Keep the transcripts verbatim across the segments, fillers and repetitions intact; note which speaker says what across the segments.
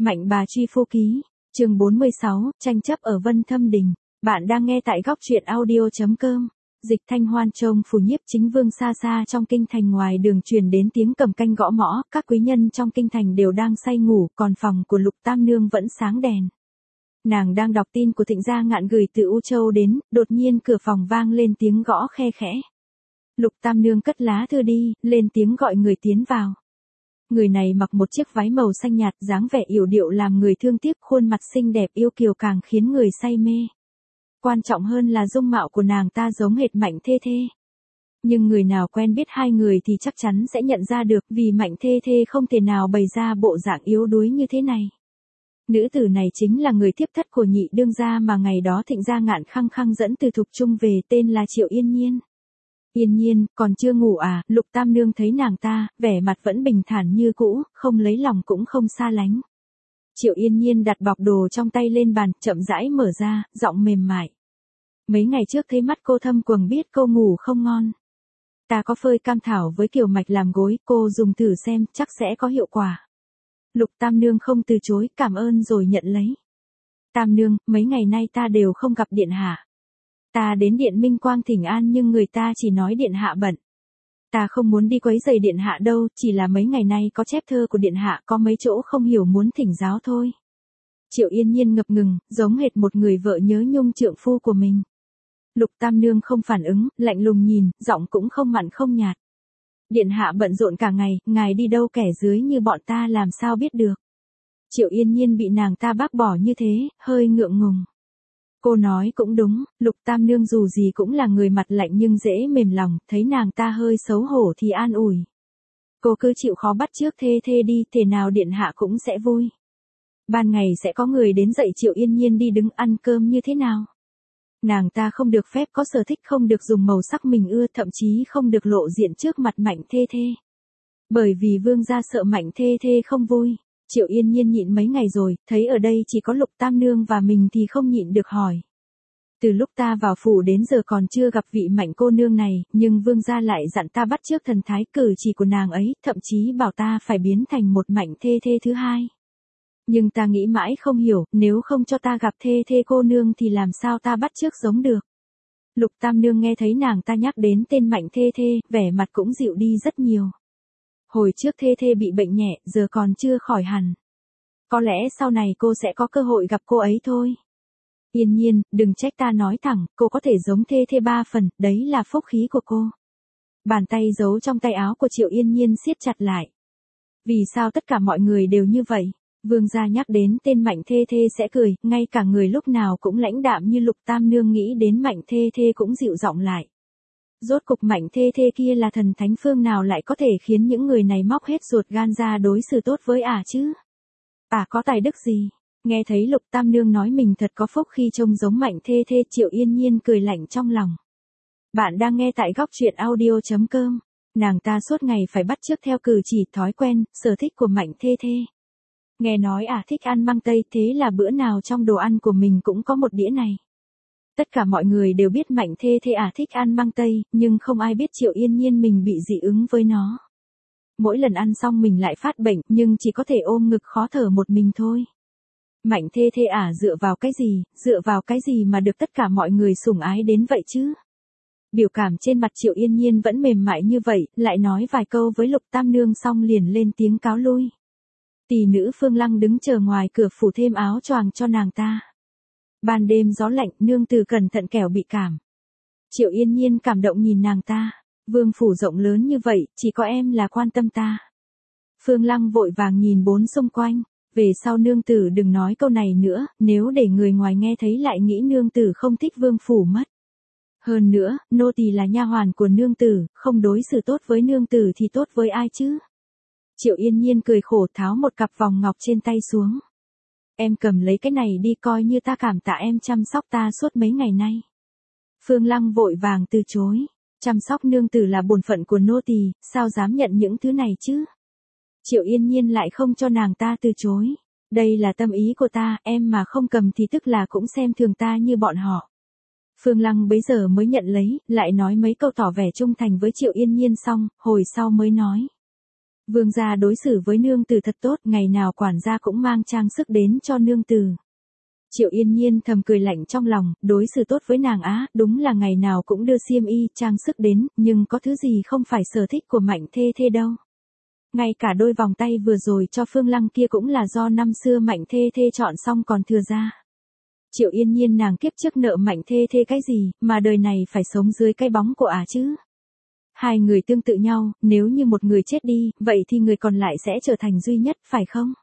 Speaker 1: Mạnh bà truy phu ký, chương bốn mươi sáu, tranh chấp ở Vân Thâm Đình. Bạn đang nghe tại góc truyện audio chấm com. Dịch Thanh Hoan trông phủ nhiếp chính vương xa xa trong kinh thành, ngoài đường truyền đến tiếng cầm canh gõ mõ, các quý nhân trong kinh thành đều đang say ngủ, còn phòng của Lục Tam Nương vẫn sáng đèn. Nàng đang đọc tin của Thịnh Gia Ngạn gửi từ U Châu đến, đột nhiên cửa phòng vang lên tiếng gõ khe khẽ. Lục Tam Nương cất lá thư đi, lên tiếng gọi người tiến vào. Người này mặc một chiếc váy màu xanh nhạt, dáng vẻ yểu điệu làm người thương tiếc, khuôn mặt xinh đẹp yêu kiều càng khiến người say mê. Quan trọng hơn là dung mạo của nàng ta giống hệt Mạnh Thê Thê. Nhưng người nào quen biết hai người thì chắc chắn sẽ nhận ra được, vì Mạnh Thê Thê không thể nào bày ra bộ dạng yếu đuối như thế này. Nữ tử này chính là người thiếp thất của nhị đương gia mà ngày đó Thịnh Gia Ngạn khăng khăng dẫn từ Thục Trung về, tên là Triệu Yên Nhiên. Yên Nhiên, còn chưa ngủ à? Lục Tam Nương thấy nàng ta, vẻ mặt vẫn bình thản như cũ, không lấy lòng cũng không xa lánh. Triệu Yên Nhiên đặt bọc đồ trong tay lên bàn, chậm rãi mở ra, giọng mềm mại. Mấy ngày trước thấy mắt cô thâm quầng biết cô ngủ không ngon. Ta có phơi cam thảo với kiều mạch làm gối, cô dùng thử xem, chắc sẽ có hiệu quả. Lục Tam Nương không từ chối, cảm ơn rồi nhận lấy. Tam Nương, mấy ngày nay ta đều không gặp điện hạ. Ta đến điện Minh Quang thỉnh an nhưng người ta chỉ nói điện hạ bận. Ta không muốn đi quấy rầy điện hạ đâu, chỉ là mấy ngày nay có chép thơ của điện hạ, có mấy chỗ không hiểu muốn thỉnh giáo thôi. Triệu Yên Nhiên ngập ngừng, giống hệt một người vợ nhớ nhung trượng phu của mình. Lục Tam Nương không phản ứng, lạnh lùng nhìn, giọng cũng không mặn không nhạt. Điện hạ bận rộn cả ngày, ngài đi đâu kẻ dưới như bọn ta làm sao biết được. Triệu Yên Nhiên bị nàng ta bác bỏ như thế, hơi ngượng ngùng. Cô nói cũng đúng, Lục Tam Nương dù gì cũng là người mặt lạnh nhưng dễ mềm lòng, thấy nàng ta hơi xấu hổ thì an ủi. Cô cứ chịu khó bắt chước Thê Thê đi, thể nào điện hạ cũng sẽ vui. Ban ngày sẽ có người đến dạy Triệu Yên Nhiên đi đứng ăn cơm như thế nào. Nàng ta không được phép có sở thích, không được dùng màu sắc mình ưa, thậm chí không được lộ diện trước mặt Mạnh Thê Thê. Bởi vì vương gia sợ Mạnh Thê Thê không vui. Triệu Yên Nhiên nhịn mấy ngày rồi, thấy ở đây chỉ có Lục Tam Nương và mình thì không nhịn được hỏi. Từ lúc ta vào phủ đến giờ còn chưa gặp vị Mạnh cô nương này, nhưng vương gia lại dặn ta bắt chước thần thái cử chỉ của nàng ấy, thậm chí bảo ta phải biến thành một Mạnh Thê Thê thứ hai. Nhưng ta nghĩ mãi không hiểu, nếu không cho ta gặp Thê Thê cô nương thì làm sao ta bắt chước giống được. Lục Tam Nương nghe thấy nàng ta nhắc đến tên Mạnh Thê Thê, vẻ mặt cũng dịu đi rất nhiều. Hồi trước Thê Thê bị bệnh nhẹ, giờ còn chưa khỏi hẳn. Có lẽ sau này cô sẽ có cơ hội gặp cô ấy thôi. Yên Nhiên, đừng trách ta nói thẳng, cô có thể giống Thê Thê ba phần, đấy là phúc khí của cô. Bàn tay giấu trong tay áo của Triệu Yên Nhiên siết chặt lại. Vì sao tất cả mọi người đều như vậy? Vương gia nhắc đến tên Mạnh Thê Thê sẽ cười, ngay cả người lúc nào cũng lãnh đạm như Lục Tam Nương nghĩ đến Mạnh Thê Thê cũng dịu giọng lại. Rốt cục Mạnh Thê Thê kia là thần thánh phương nào lại có thể khiến những người này móc hết ruột gan ra đối xử tốt với ả chứ? Ả có tài đức gì? Nghe thấy Lục Tam Nương nói mình thật có phúc khi trông giống Mạnh Thê Thê, Triệu Yên Nhiên cười lạnh trong lòng. Bạn đang nghe tại góc truyện audio chấm com. Nàng ta suốt ngày phải bắt chước theo cử chỉ, thói quen, sở thích của Mạnh Thê Thê. Nghe nói ả thích ăn măng tây, thế là bữa nào trong đồ ăn của mình cũng có một đĩa này. Tất cả mọi người đều biết Mạnh Thê Thê ả thích ăn măng tây, nhưng không ai biết Triệu Yên Nhiên mình bị dị ứng với nó. Mỗi lần ăn xong mình lại phát bệnh, nhưng chỉ có thể ôm ngực khó thở một mình thôi. Mạnh Thê Thê ả dựa vào cái gì, dựa vào cái gì mà được tất cả mọi người sủng ái đến vậy chứ? Biểu cảm trên mặt Triệu Yên Nhiên vẫn mềm mại như vậy, lại nói vài câu với Lục Tam Nương xong liền lên tiếng cáo lui. Tỷ nữ Phương Lăng đứng chờ ngoài cửa phủ thêm áo choàng cho nàng ta. Ban đêm gió lạnh, nương tử cẩn thận kẻo bị cảm. Triệu Yên Nhiên cảm động nhìn nàng ta. Vương phủ rộng lớn như vậy, chỉ có em là quan tâm ta. Phương Lăng vội vàng nhìn bốn xung quanh. Về sau nương tử đừng nói câu này nữa, nếu để người ngoài nghe thấy lại nghĩ nương tử không thích vương phủ mất. Hơn nữa, nô tỳ là nha hoàn của nương tử, không đối xử tốt với nương tử thì tốt với ai chứ? Triệu Yên Nhiên cười khổ tháo một cặp vòng ngọc trên tay xuống. Em cầm lấy cái này đi, coi như ta cảm tạ em chăm sóc ta suốt mấy ngày nay. Phương Lăng vội vàng từ chối. Chăm sóc nương tử là bổn phận của nô tỳ, sao dám nhận những thứ này chứ? Triệu Yên Nhiên lại không cho nàng ta từ chối. Đây là tâm ý của ta, em mà không cầm thì tức là cũng xem thường ta như bọn họ. Phương Lăng bấy giờ mới nhận lấy, lại nói mấy câu tỏ vẻ trung thành với Triệu Yên Nhiên xong, hồi sau mới nói. Vương gia đối xử với nương tử thật tốt, ngày nào quản gia cũng mang trang sức đến cho nương tử. Triệu Yên Nhiên thầm cười lạnh trong lòng, đối xử tốt với nàng á, đúng là ngày nào cũng đưa xiêm y, trang sức đến, nhưng có thứ gì không phải sở thích của Mạnh Thê Thê đâu. Ngay cả đôi vòng tay vừa rồi cho Phương Lăng kia cũng là do năm xưa Mạnh Thê Thê chọn xong còn thừa ra. Triệu Yên Nhiên nàng kiếp trước nợ Mạnh Thê Thê cái gì, mà đời này phải sống dưới cái bóng của ả chứ. Hai người tương tự nhau, nếu như một người chết đi, vậy thì người còn lại sẽ trở thành duy nhất, phải không?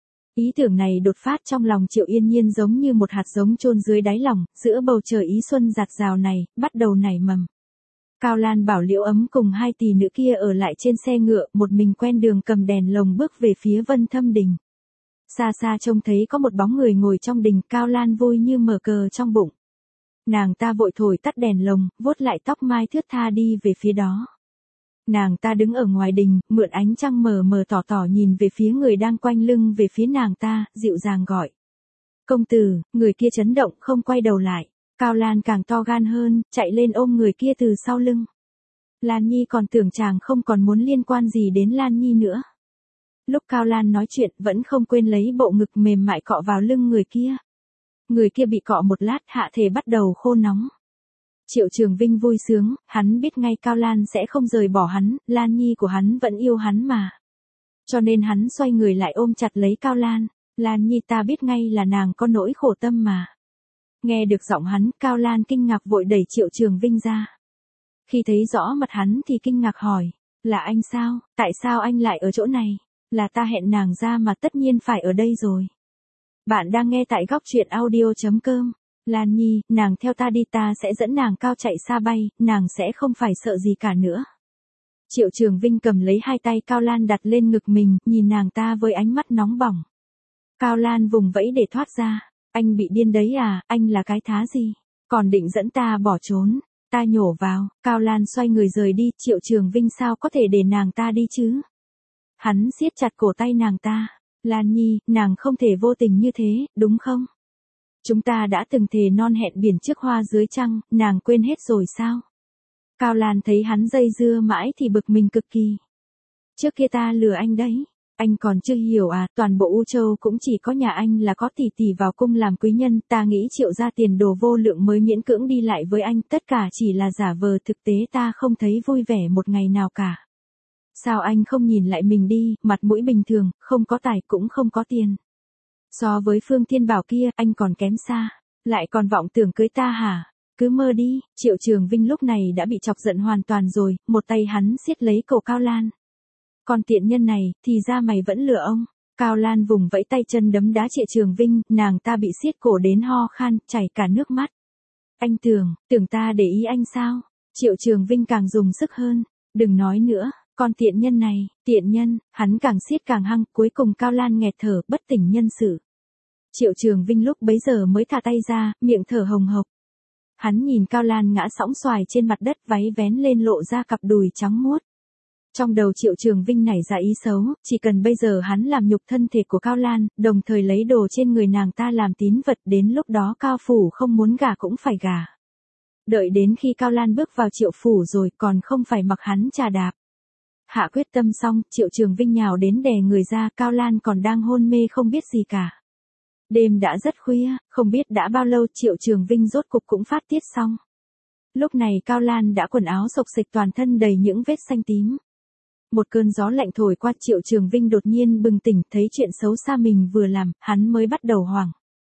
Speaker 1: Ý tưởng này đột phát trong lòng Triệu Yên Nhiên giống như một hạt giống chôn dưới đáy lòng, giữa bầu trời ý xuân rạt rào này, bắt đầu nảy mầm. Cao Lan bảo Liễu Ấm cùng hai tỷ nữ kia ở lại trên xe ngựa, một mình quen đường cầm đèn lồng bước về phía Vân Thâm Đình. Xa xa trông thấy có một bóng người ngồi trong đình, Cao Lan vui như mở cờ trong bụng. Nàng ta vội thổi tắt đèn lồng, vuốt lại tóc mai thướt tha đi về phía đó. Nàng ta đứng ở ngoài đình, mượn ánh trăng mờ mờ tỏ tỏ nhìn về phía người đang quanh lưng về phía nàng ta, dịu dàng gọi. Công tử, người kia chấn động không quay đầu lại. Cao Lan càng to gan hơn, chạy lên ôm người kia từ sau lưng. Lan Nhi còn tưởng chàng không còn muốn liên quan gì đến Lan Nhi nữa. Lúc Cao Lan nói chuyện vẫn không quên lấy bộ ngực mềm mại cọ vào lưng người kia. Người kia bị cọ một lát hạ thể bắt đầu khô nóng. Triệu Trường Vinh vui sướng, hắn biết ngay Cao Lan sẽ không rời bỏ hắn, Lan Nhi của hắn vẫn yêu hắn mà. Cho nên hắn xoay người lại ôm chặt lấy Cao Lan. Lan Nhi ta biết ngay là nàng có nỗi khổ tâm mà. Nghe được giọng hắn, Cao Lan kinh ngạc vội đẩy Triệu Trường Vinh ra. Khi thấy rõ mặt hắn thì kinh ngạc hỏi, là anh sao, tại sao anh lại ở chỗ này? Là ta hẹn nàng ra mà tất nhiên phải ở đây rồi. Bạn đang nghe tại góc truyện audio chấm com. Lan Nhi, nàng theo ta đi, ta sẽ dẫn nàng cao chạy xa bay, nàng sẽ không phải sợ gì cả nữa. Triệu Trường Vinh cầm lấy hai tay Cao Lan đặt lên ngực mình, nhìn nàng ta với ánh mắt nóng bỏng. Cao Lan vùng vẫy để thoát ra. Anh bị điên đấy à, anh là cái thá gì? Còn định dẫn ta bỏ trốn. Ta nhổ vào, Cao Lan xoay người rời đi, Triệu Trường Vinh sao có thể để nàng ta đi chứ? Hắn siết chặt cổ tay nàng ta. Lan Nhi, nàng không thể vô tình như thế, đúng không? Chúng ta đã từng thề non hẹn biển trước hoa dưới trăng, nàng quên hết rồi sao? Cao Lan thấy hắn dây dưa mãi thì bực mình cực kỳ. Trước kia ta lừa anh đấy. Anh còn chưa hiểu à, toàn bộ U Châu cũng chỉ có nhà anh là có tỷ tỷ vào cung làm quý nhân, ta nghĩ Triệu ra tiền đồ vô lượng mới miễn cưỡng đi lại với anh, tất cả chỉ là giả vờ, thực tế ta không thấy vui vẻ một ngày nào cả. Sao anh không nhìn lại mình đi, mặt mũi bình thường, không có tài cũng không có tiền. So với Phương Thiên Bảo kia, anh còn kém xa, lại còn vọng tưởng cưới ta hả? Cứ mơ đi. Triệu Trường Vinh lúc này đã bị chọc giận hoàn toàn rồi, một tay hắn siết lấy cổ Cao Lan. Còn tiện nhân này, thì ra mày vẫn lừa ông. Cao Lan vùng vẫy tay chân đấm đá Triệu Trường Vinh, nàng ta bị siết cổ đến ho khan, chảy cả nước mắt. Anh tưởng, tưởng ta để ý anh sao? Triệu Trường Vinh càng dùng sức hơn. Đừng nói nữa, con tiện nhân này, tiện nhân, hắn càng siết càng hăng, cuối cùng Cao Lan nghẹt thở, bất tỉnh nhân sự. Triệu Trường Vinh lúc bấy giờ mới thả tay ra, miệng thở hồng hộc. Hắn nhìn Cao Lan ngã sõng xoài trên mặt đất, váy vén lên lộ ra cặp đùi trắng muốt. Trong đầu Triệu Trường Vinh nảy ra ý xấu, chỉ cần bây giờ hắn làm nhục thân thể của Cao Lan, đồng thời lấy đồ trên người nàng ta làm tín vật, đến lúc đó Cao Phủ không muốn gả cũng phải gả. Đợi đến khi Cao Lan bước vào Triệu Phủ rồi còn không phải mặc hắn trà đạp. Hạ quyết tâm xong, Triệu Trường Vinh nhào đến đè người ra, Cao Lan còn đang hôn mê không biết gì cả. Đêm đã rất khuya, không biết đã bao lâu Triệu Trường Vinh rốt cục cũng phát tiết xong. Lúc này Cao Lan đã quần áo xộc xịch, toàn thân đầy những vết xanh tím. Một cơn gió lạnh thổi qua, Triệu Trường Vinh đột nhiên bừng tỉnh, thấy chuyện xấu xa mình vừa làm, hắn mới bắt đầu hoảng.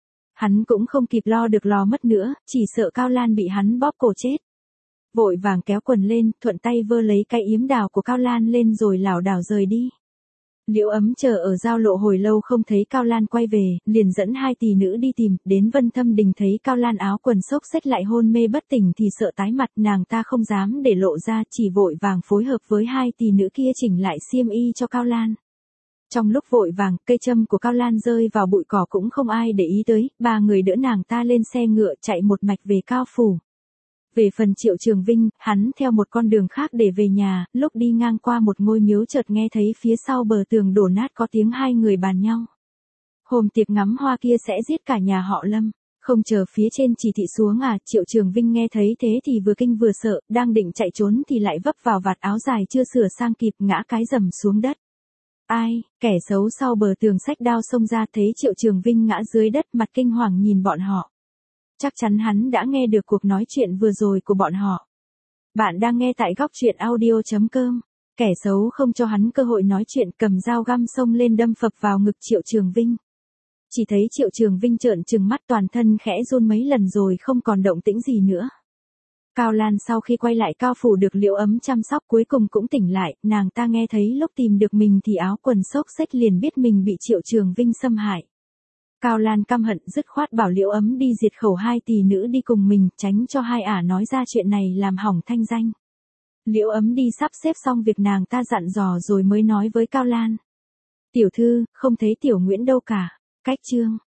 Speaker 1: Hắn cũng không kịp lo được lo mất nữa, chỉ sợ Cao Lan bị hắn bóp cổ chết. Vội vàng kéo quần lên, thuận tay vơ lấy cái yếm đào của Cao Lan lên rồi lảo đảo rời đi. Liễu Ấm chờ ở giao lộ hồi lâu không thấy Cao Lan quay về, liền dẫn hai tỷ nữ đi tìm, đến Vân Thâm Đình thấy Cao Lan áo quần xốc xếch lại hôn mê bất tỉnh thì sợ tái mặt, nàng ta không dám để lộ ra, chỉ vội vàng phối hợp với hai tỷ nữ kia chỉnh lại xiêm y cho Cao Lan. Trong lúc vội vàng, cây châm của Cao Lan rơi vào bụi cỏ cũng không ai để ý tới, ba người đỡ nàng ta lên xe ngựa chạy một mạch về Cao Phủ. Về phần Triệu Trường Vinh, hắn theo một con đường khác để về nhà, lúc đi ngang qua một ngôi miếu chợt nghe thấy phía sau bờ tường đổ nát có tiếng hai người bàn nhau. Hôm tiệc ngắm hoa kia sẽ giết cả nhà họ Lâm, không chờ phía trên chỉ thị xuống à? Triệu Trường Vinh nghe thấy thế thì vừa kinh vừa sợ, đang định chạy trốn thì lại vấp vào vạt áo dài chưa sửa sang kịp, ngã cái rầm xuống đất. Ai, kẻ xấu sau bờ tường xách đao xông ra thấy Triệu Trường Vinh ngã dưới đất mặt kinh hoàng nhìn bọn họ. Chắc chắn hắn đã nghe được cuộc nói chuyện vừa rồi của bọn họ. Bạn đang nghe tại góc truyện audio.com. Kẻ xấu không cho hắn cơ hội nói chuyện cầm dao găm xông lên đâm phập vào ngực Triệu Trường Vinh. Chỉ thấy Triệu Trường Vinh trợn trừng mắt toàn thân khẽ run mấy lần rồi không còn động tĩnh gì nữa. Cao Lan sau khi quay lại Cao Phủ được Liễu Ấm chăm sóc cuối cùng cũng tỉnh lại, nàng ta nghe thấy lúc tìm được mình thì áo quần xốc xếch liền biết mình bị Triệu Trường Vinh xâm hại. Cao Lan căm hận dứt khoát bảo Liễu Ấm đi diệt khẩu hai tỷ nữ đi cùng mình, tránh cho hai ả nói ra chuyện này làm hỏng thanh danh. Liễu Ấm đi sắp xếp xong việc nàng ta dặn dò rồi mới nói với Cao Lan. Tiểu thư, không thấy Tiểu Nguyễn đâu cả. Cách chương,